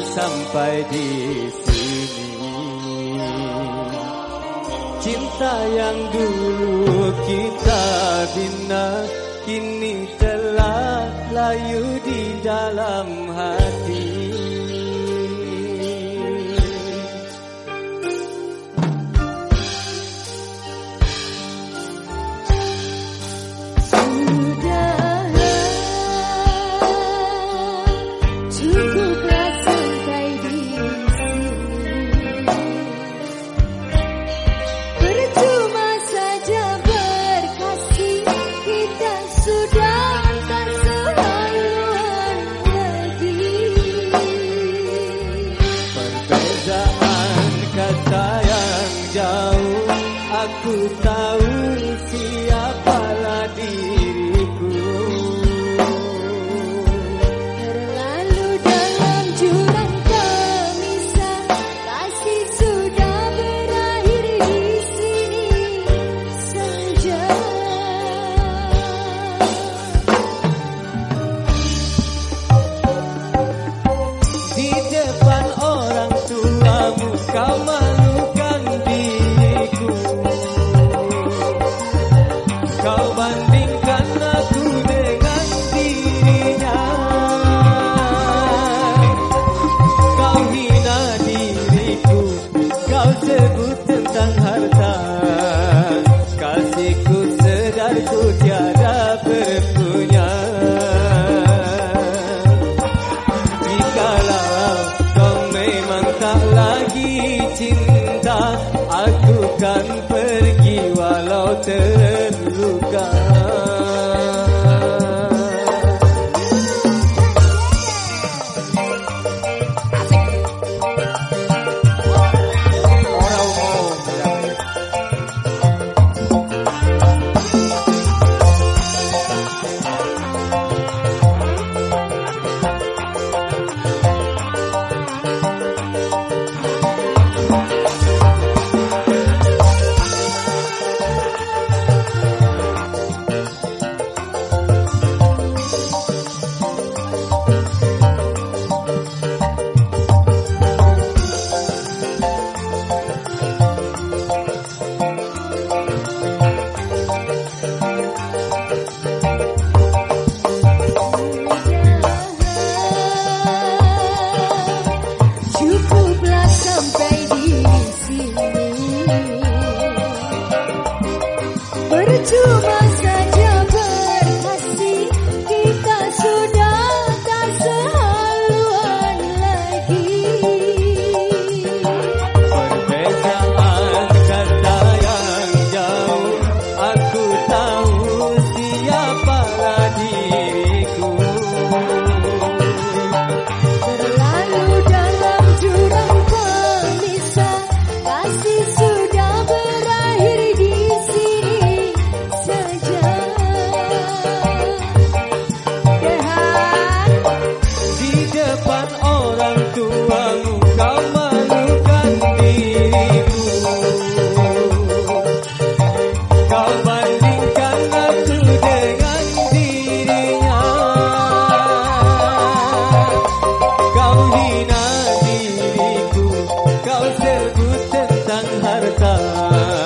sampai di sini. Cinta yang dulu kita bina kini telah layu di dalam hati. Aku tahu siapalah diriku. Terlalu dalam jurang pemisah, kasih sudah berakhir di sini saja. Di depan orang tuamu kau malukan diriku. Kau bandingkan aku dengan dirinya. Kau hina diriku, kau sebut tentang harta. Kasihku sedar ku tiada berpunya. Jikalau kau memang tak lagi cinta, aku kan pergi walau terluka. Percuma saja berkasih, kita sudah tak sehaluan lagi. Perbezaan kata yang jauh, aku tahu siapalah diriku. Terlalu dalam jurang pemisah, kasih sudah berakhir di sini saja. Di depan orang tuamu kau malukan diriku. Kau bandingkan aku dengan dirinya. Kau hina diriku, kau sebut tentang harta.